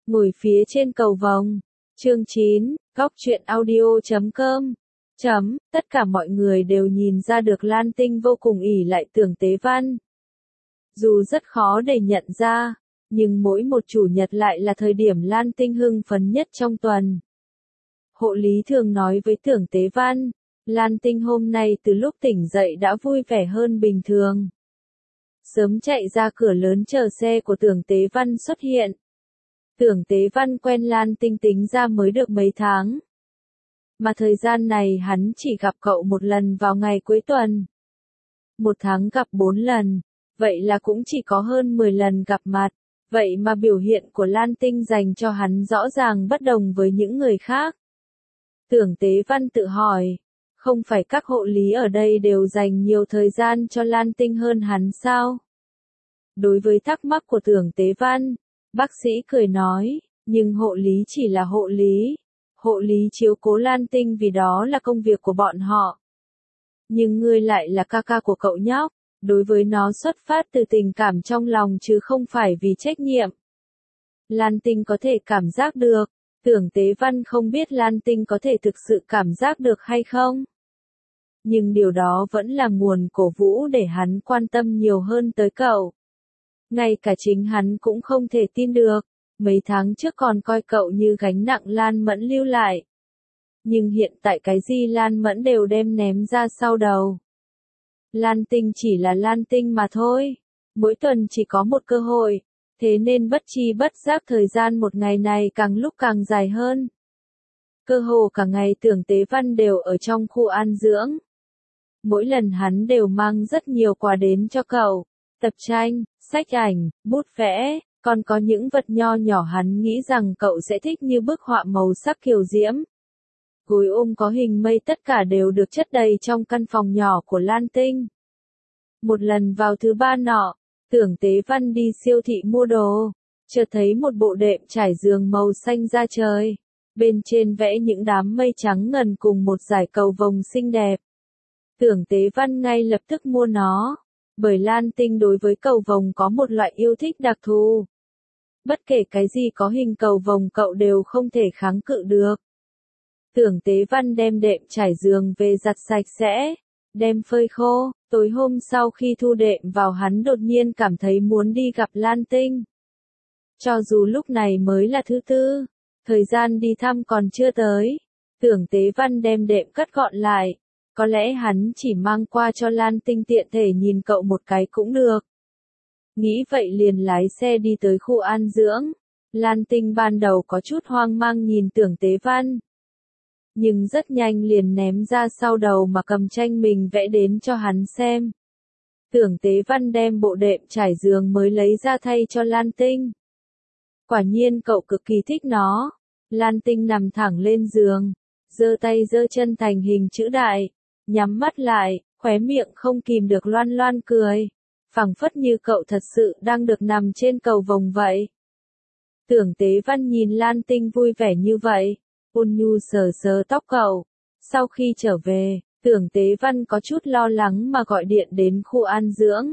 Ngồi phía trên cầu vồng. Chương 9, góc truyện audio.com. Tất cả mọi người đều nhìn ra được Lan Tinh vô cùng ỷ lại Tưởng Tế Văn. Dù rất khó để nhận ra, nhưng mỗi một chủ nhật lại là thời điểm Lan Tinh hưng phấn nhất trong tuần. Hộ lý thường nói với Tưởng Tế Văn, Lan Tinh hôm nay từ lúc tỉnh dậy đã vui vẻ hơn bình thường. Sớm chạy ra cửa lớn chờ xe của Tưởng Tế Văn xuất hiện. Tưởng Tế Văn quen Lan Tinh tính ra mới được mấy tháng. Mà thời gian này hắn chỉ gặp cậu một lần vào ngày cuối tuần. Một tháng gặp 4 lần, vậy là cũng chỉ có hơn 10 lần gặp mặt. Vậy mà biểu hiện của Lan Tinh dành cho hắn rõ ràng bất đồng với những người khác. Tưởng Tế Văn tự hỏi, không phải các hộ lý ở đây đều dành nhiều thời gian cho Lan Tinh hơn hắn sao? Đối với thắc mắc của Tưởng Tế Văn, bác sĩ cười nói, nhưng hộ lý chỉ là hộ lý. Hộ lý chiếu cố Lan Tinh vì đó là công việc của bọn họ. Nhưng ngươi lại là ca ca của cậu nhóc, đối với nó xuất phát từ tình cảm trong lòng chứ không phải vì trách nhiệm. Lan Tinh có thể cảm giác được, Tưởng Tế Văn không biết Lan Tinh có thể thực sự cảm giác được hay không. Nhưng điều đó vẫn là nguồn cổ vũ để hắn quan tâm nhiều hơn tới cậu. Ngay cả chính hắn cũng không thể tin được, mấy tháng trước còn coi cậu như gánh nặng Lan Mẫn lưu lại. Nhưng hiện tại cái gì Lan Mẫn đều đem ném ra sau đầu. Lan Tinh chỉ là Lan Tinh mà thôi, mỗi tuần chỉ có một cơ hội, thế nên bất chi bất giác thời gian một ngày này càng lúc càng dài hơn. Cơ hồ cả ngày Tưởng Tế Văn đều ở trong khu an dưỡng. Mỗi lần hắn đều mang rất nhiều quà đến cho cậu, tập tranh, sách ảnh, bút vẽ, còn có những vật nho nhỏ hắn nghĩ rằng cậu sẽ thích như bức họa màu sắc kiều diễm. Gối ôm có hình mây tất cả đều được chất đầy trong căn phòng nhỏ của Lan Tinh. Một lần vào thứ ba nọ, Tưởng Tế Văn đi siêu thị mua đồ, chợt thấy một bộ đệm trải giường màu xanh da trời, bên trên vẽ những đám mây trắng ngần cùng một dải cầu vồng xinh đẹp. Tưởng Tế Văn ngay lập tức mua nó, bởi Lan Tinh đối với cầu vồng có một loại yêu thích đặc thù. Bất kể cái gì có hình cầu vồng cậu đều không thể kháng cự được. Tưởng Tế Văn đem đệm trải giường về giặt sạch sẽ, đem phơi khô, tối hôm sau khi thu đệm vào hắn đột nhiên cảm thấy muốn đi gặp Lan Tinh. Cho dù lúc này mới là thứ tư, thời gian đi thăm còn chưa tới, Tưởng Tế Văn đem đệm cất gọn lại, có lẽ hắn chỉ mang qua cho Lan Tinh tiện thể nhìn cậu một cái cũng được. Nghĩ vậy liền lái xe đi tới khu an dưỡng, Lan Tinh ban đầu có chút hoang mang nhìn Tưởng Tế Văn. Nhưng rất nhanh liền ném ra sau đầu mà cầm tranh mình vẽ đến cho hắn xem. Tưởng Tế Văn đem bộ đệm trải giường mới lấy ra thay cho Lan Tinh. Quả nhiên cậu cực kỳ thích nó. Lan Tinh nằm thẳng lên giường, giơ tay giơ chân thành hình chữ đại, nhắm mắt lại, khóe miệng không kìm được loan loan cười, phảng phất như cậu thật sự đang được nằm trên cầu vồng vậy. Tưởng Tế Văn nhìn Lan Tinh vui vẻ như vậy, ôn nhu sờ sờ tóc cậu. Sau khi trở về, Tưởng Tế Văn có chút lo lắng mà gọi điện đến khu an dưỡng.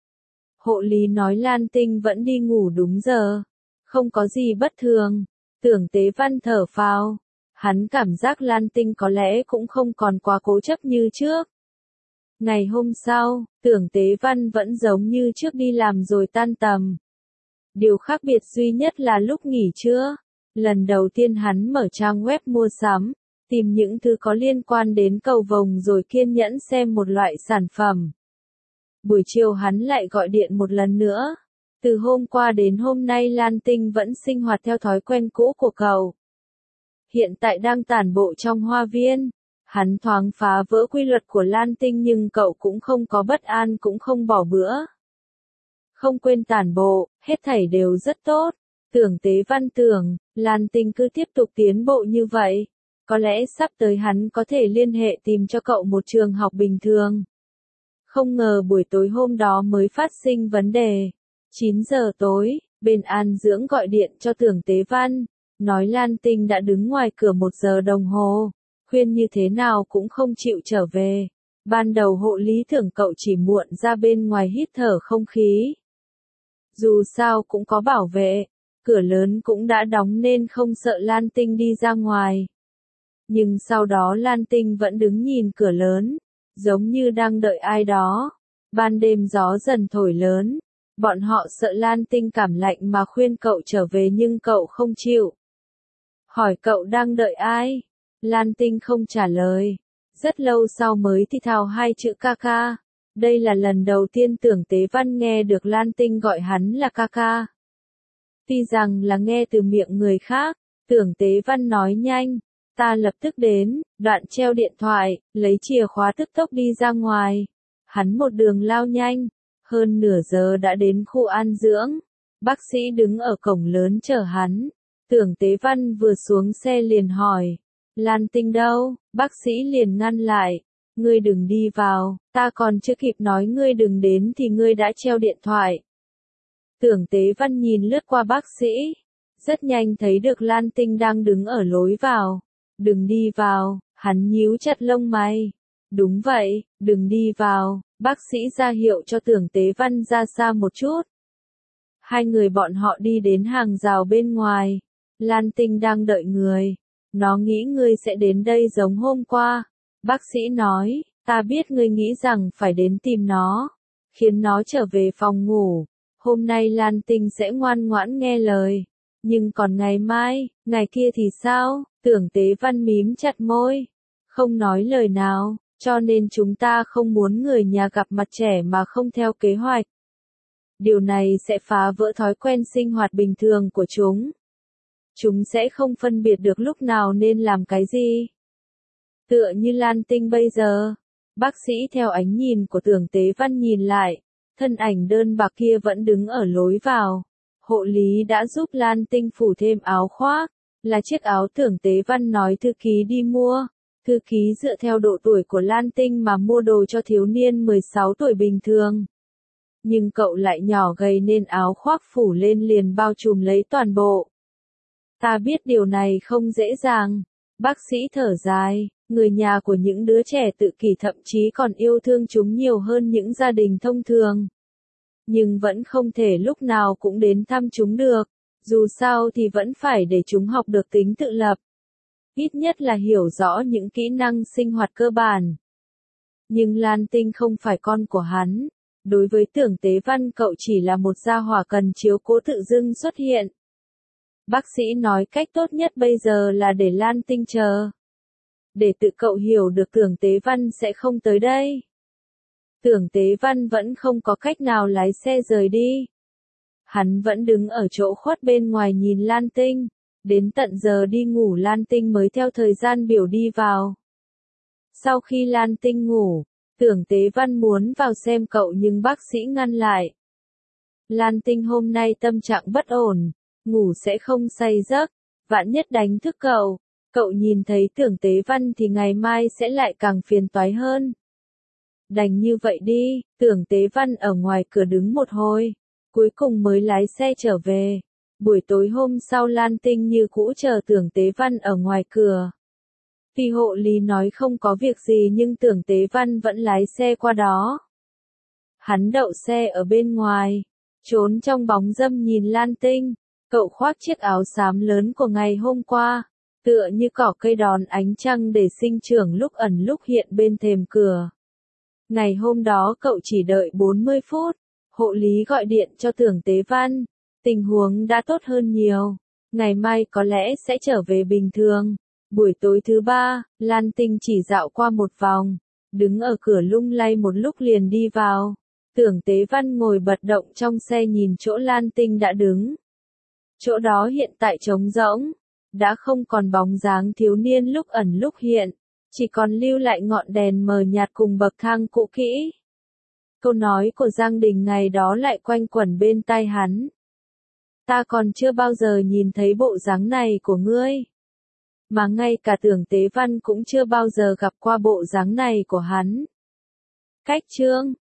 Hộ lý nói Lan Tinh vẫn đi ngủ đúng giờ, không có gì bất thường. Tưởng Tế Văn thở phào, hắn cảm giác Lan Tinh có lẽ cũng không còn quá cố chấp như trước. Ngày hôm sau, Tưởng Tế Văn vẫn giống như trước đi làm rồi tan tầm. Điều khác biệt duy nhất là lúc nghỉ trưa. Lần đầu tiên hắn mở trang web mua sắm, tìm những thứ có liên quan đến cầu vồng rồi kiên nhẫn xem một loại sản phẩm. Buổi chiều hắn lại gọi điện một lần nữa. Từ hôm qua đến hôm nay Lan Tinh vẫn sinh hoạt theo thói quen cũ của cậu. Hiện tại đang tản bộ trong hoa viên. Hắn thoáng phá vỡ quy luật của Lan Tinh nhưng cậu cũng không có bất an cũng không bỏ bữa. Không quên tản bộ, hết thảy đều rất tốt. Tưởng Tế Văn tưởng, Lan Tinh cứ tiếp tục tiến bộ như vậy, có lẽ sắp tới hắn có thể liên hệ tìm cho cậu một trường học bình thường. Không ngờ buổi tối hôm đó mới phát sinh vấn đề. 9 giờ tối, bên an dưỡng gọi điện cho Tưởng Tế Văn, nói Lan Tinh đã đứng ngoài cửa 1 giờ đồng hồ, khuyên như thế nào cũng không chịu trở về. Ban đầu hộ lý tưởng cậu chỉ muộn ra bên ngoài hít thở không khí. Dù sao cũng có bảo vệ, cửa lớn cũng đã đóng nên không sợ Lan Tinh đi ra ngoài. Nhưng sau đó Lan Tinh vẫn đứng nhìn cửa lớn, giống như đang đợi ai đó. Ban đêm gió dần thổi lớn, bọn họ sợ Lan Tinh cảm lạnh mà khuyên cậu trở về nhưng cậu không chịu. Hỏi cậu đang đợi ai? Lan Tinh không trả lời. Rất lâu sau mới thì thào hai chữ ca ca. Đây là lần đầu tiên Tưởng Tế Văn nghe được Lan Tinh gọi hắn là ca ca. Tuy rằng là nghe từ miệng người khác, Tưởng Tế Văn nói nhanh. Ta lập tức đến, đoạn treo điện thoại, lấy chìa khóa tức tốc đi ra ngoài. Hắn một đường lao nhanh, hơn nửa giờ đã đến khu an dưỡng. Bác sĩ đứng ở cổng lớn chờ hắn. Tưởng Tế Văn vừa xuống xe liền hỏi, Lan Tinh đâu? Bác sĩ liền ngăn lại, ngươi đừng đi vào, ta còn chưa kịp nói ngươi đừng đến thì ngươi đã treo điện thoại. Tưởng Tế Văn nhìn lướt qua bác sĩ, rất nhanh thấy được Lan Tinh đang đứng ở lối vào. Đừng đi vào, hắn nhíu chặt lông mày. Đúng vậy, đừng đi vào, bác sĩ ra hiệu cho Tưởng Tế Văn ra xa một chút. Hai người bọn họ đi đến hàng rào bên ngoài. Lan Tinh đang đợi người. Nó nghĩ ngươi sẽ đến đây giống hôm qua. Bác sĩ nói, ta biết ngươi nghĩ rằng phải đến tìm nó, khiến nó trở về phòng ngủ. Hôm nay Lan Tinh sẽ ngoan ngoãn nghe lời. Nhưng còn ngày mai, ngày kia thì sao? Tưởng Tế Văn mím chặt môi, không nói lời nào, cho nên chúng ta không muốn người nhà gặp mặt trẻ mà không theo kế hoạch. Điều này sẽ phá vỡ thói quen sinh hoạt bình thường của chúng. Chúng sẽ không phân biệt được lúc nào nên làm cái gì. Tựa như Lan Tinh bây giờ, bác sĩ theo ánh nhìn của Tưởng Tế Văn nhìn lại, thân ảnh đơn bạc kia vẫn đứng ở lối vào. Hộ lý đã giúp Lan Tinh phủ thêm áo khoác, là chiếc áo Tưởng Tế Văn nói thư ký đi mua. Thư ký dựa theo độ tuổi của Lan Tinh mà mua đồ cho thiếu niên 16 tuổi bình thường. Nhưng cậu lại nhỏ gầy nên áo khoác phủ lên liền bao trùm lấy toàn bộ. Ta biết điều này không dễ dàng. Bác sĩ thở dài, người nhà của những đứa trẻ tự kỷ thậm chí còn yêu thương chúng nhiều hơn những gia đình thông thường. Nhưng vẫn không thể lúc nào cũng đến thăm chúng được, dù sao thì vẫn phải để chúng học được tính tự lập. Ít nhất là hiểu rõ những kỹ năng sinh hoạt cơ bản. Nhưng Lan Tinh không phải con của hắn. Đối với Tưởng Tế Văn cậu chỉ là một gia hỏa cần chiếu cố tự dưng xuất hiện. Bác sĩ nói cách tốt nhất bây giờ là để Lan Tinh chờ. Để tự cậu hiểu được Tưởng Tế Văn sẽ không tới đây. Tưởng Tế Văn vẫn không có cách nào lái xe rời đi. Hắn vẫn đứng ở chỗ khuất bên ngoài nhìn Lan Tinh. Đến tận giờ đi ngủ Lan Tinh mới theo thời gian biểu đi vào. Sau khi Lan Tinh ngủ, Tưởng Tế Văn muốn vào xem cậu nhưng bác sĩ ngăn lại. Lan Tinh hôm nay tâm trạng bất ổn, ngủ sẽ không say giấc, vạn nhất đánh thức cậu. Cậu nhìn thấy Tưởng Tế Văn thì ngày mai sẽ lại càng phiền toái hơn. Đành như vậy đi, Tưởng Tế Văn ở ngoài cửa đứng một hồi, cuối cùng mới lái xe trở về. Buổi tối hôm sau Lan Tinh như cũ chờ Tưởng Tế Văn ở ngoài cửa. Vì hộ lý nói không có việc gì nhưng Tưởng Tế Văn vẫn lái xe qua đó. Hắn đậu xe ở bên ngoài, trốn trong bóng râm nhìn Lan Tinh. Cậu khoác chiếc áo xám lớn của ngày hôm qua, tựa như cỏ cây đón ánh trăng để sinh trưởng lúc ẩn lúc hiện bên thềm cửa. Ngày hôm đó cậu chỉ đợi 40 phút, hộ lý gọi điện cho Tưởng Tế Văn. Tình huống đã tốt hơn nhiều, ngày mai có lẽ sẽ trở về bình thường. Buổi tối thứ ba, Lan Tinh chỉ dạo qua một vòng, đứng ở cửa lung lay một lúc liền đi vào. Tưởng Tế Văn ngồi bật động trong xe nhìn chỗ Lan Tinh đã đứng. Chỗ đó hiện tại trống rỗng, đã không còn bóng dáng thiếu niên lúc ẩn lúc hiện, chỉ còn lưu lại ngọn đèn mờ nhạt cùng bậc thang cũ kỹ. Câu nói của Giang Đình ngày đó lại quanh quẩn bên tai hắn. Ta còn chưa bao giờ nhìn thấy bộ dáng này của ngươi. Mà ngay cả Tưởng Tế Văn cũng chưa bao giờ gặp qua bộ dáng này của hắn. Cách chương